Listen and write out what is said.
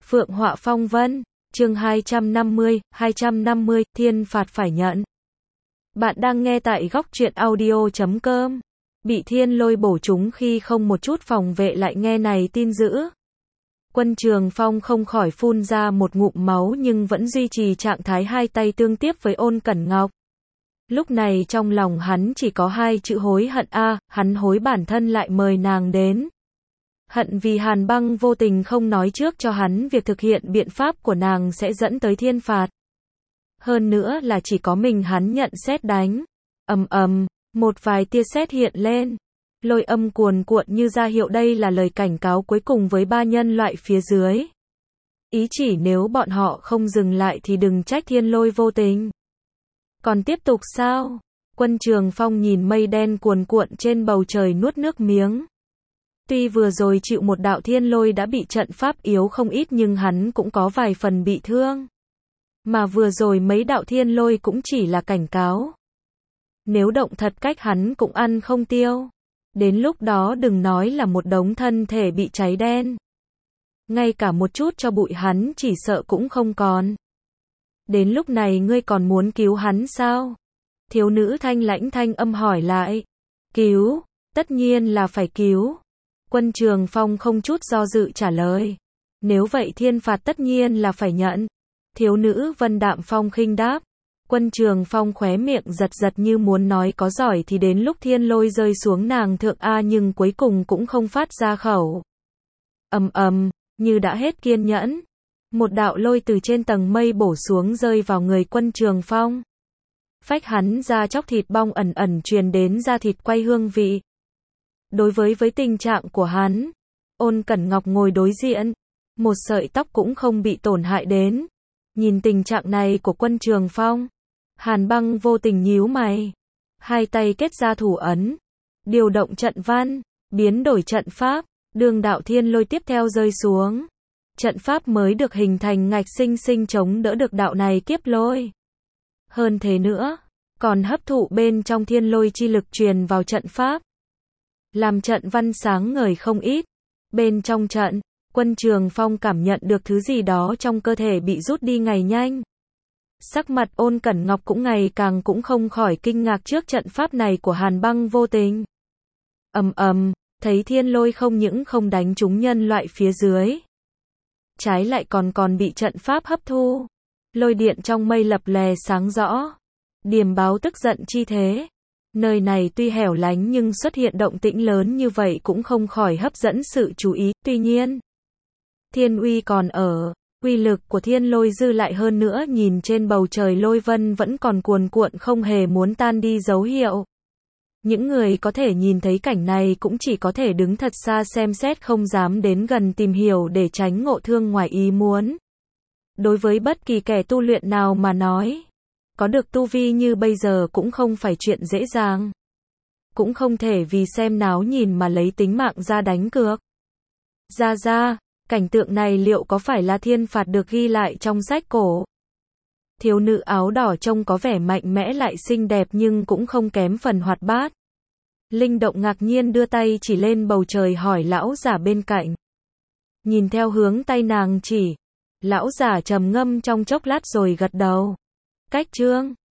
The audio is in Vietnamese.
Phượng Họa Phong Vân, chương 250, thiên phạt phải nhận. Bạn đang nghe tại góc truyện audio.com. Bị thiên lôi bổ trúng khi không một chút phòng vệ lại nghe này tin dữ. Quân Trường Phong không khỏi phun ra một ngụm máu nhưng vẫn duy trì trạng thái hai tay tương tiếp với Ôn Cẩn Ngọc. Lúc này trong lòng hắn chỉ có hai chữ hối hận hắn hối bản thân lại mời nàng đến. Hận vì Hàn Băng vô tình không nói trước cho hắn việc thực hiện biện pháp của nàng sẽ dẫn tới thiên phạt. Hơn nữa là chỉ có mình hắn nhận sét đánh. Một vài tia sét hiện lên. Lôi âm cuồn cuộn như ra hiệu đây là lời cảnh cáo cuối cùng với ba nhân loại phía dưới. Ý chỉ nếu bọn họ không dừng lại thì đừng trách thiên lôi vô tình. Còn tiếp tục sao? Quân Trường Phong nhìn mây đen cuồn cuộn trên bầu trời nuốt nước miếng. Tuy vừa rồi chịu một đạo thiên lôi đã bị trận pháp yếu không ít nhưng hắn cũng có vài phần bị thương. Mà vừa rồi mấy đạo thiên lôi cũng chỉ là cảnh cáo. Nếu động thật cách hắn cũng ăn không tiêu. Đến lúc đó đừng nói là một đống thân thể bị cháy đen. Ngay cả một chút cho bụi hắn chỉ sợ cũng không còn. Đến lúc này ngươi còn muốn cứu hắn sao? Thiếu nữ thanh lãnh thanh âm hỏi lại. Cứu, tất nhiên là phải cứu. Quân Trường Phong không chút do dự trả lời. Nếu vậy thiên phạt tất nhiên là phải nhận. Thiếu nữ vân đạm phong khinh đáp. Quân Trường Phong khóe miệng giật giật như muốn nói có giỏi thì đến lúc thiên lôi rơi xuống nàng thượng nhưng cuối cùng cũng không phát ra khẩu. Như đã hết kiên nhẫn. Một đạo lôi từ trên tầng mây bổ xuống rơi vào người Quân Trường Phong. Phách hắn ra chóc thịt bong ẩn truyền đến da thịt quay hương vị. Đối với tình trạng của hắn, Ôn Cẩn Ngọc ngồi đối diện, một sợi tóc cũng không bị tổn hại đến. Nhìn tình trạng này của Quân Trường Phong, Hàn Băng vô tình nhíu mày, hai tay kết ra thủ ấn, điều động trận văn, biến đổi trận pháp, đường đạo thiên lôi tiếp theo rơi xuống. Trận pháp mới được hình thành ngạch sinh sinh chống đỡ được đạo này kiếp lôi. Hơn thế nữa, còn hấp thụ bên trong thiên lôi chi lực truyền vào trận pháp. Làm trận văn sáng ngời không ít. Bên trong trận, Quân Trường Phong cảm nhận được thứ gì đó trong cơ thể bị rút đi ngày nhanh. Sắc mặt Ôn Cẩn Ngọc cũng ngày càng cũng không khỏi kinh ngạc trước trận pháp này của Hàn Băng vô tình. Thấy thiên lôi không những không đánh trúng nhân loại phía dưới. Trái lại còn bị trận pháp hấp thu. Lôi điện trong mây lập lè sáng rõ. Điềm báo tức giận chi thế. Nơi này tuy hẻo lánh nhưng xuất hiện động tĩnh lớn như vậy cũng không khỏi hấp dẫn sự chú ý. Tuy nhiên, thiên uy còn ở, uy lực của thiên lôi dư lại hơn nữa nhìn trên bầu trời lôi vân vẫn còn cuồn cuộn không hề muốn tan đi dấu hiệu. Những người có thể nhìn thấy cảnh này cũng chỉ có thể đứng thật xa xem xét không dám đến gần tìm hiểu để tránh ngộ thương ngoài ý muốn. Đối với bất kỳ kẻ tu luyện nào mà nói, có được tu vi như bây giờ cũng không phải chuyện dễ dàng. Cũng không thể vì xem náo nhìn mà lấy tính mạng ra đánh cược. Ra, cảnh tượng này liệu có phải là thiên phạt được ghi lại trong sách cổ? Thiếu nữ áo đỏ trông có vẻ mạnh mẽ lại xinh đẹp nhưng cũng không kém phần hoạt bát. Linh động ngạc nhiên đưa tay chỉ lên bầu trời hỏi lão giả bên cạnh. Nhìn theo hướng tay nàng chỉ, lão giả trầm ngâm trong chốc lát rồi gật đầu. Cách chương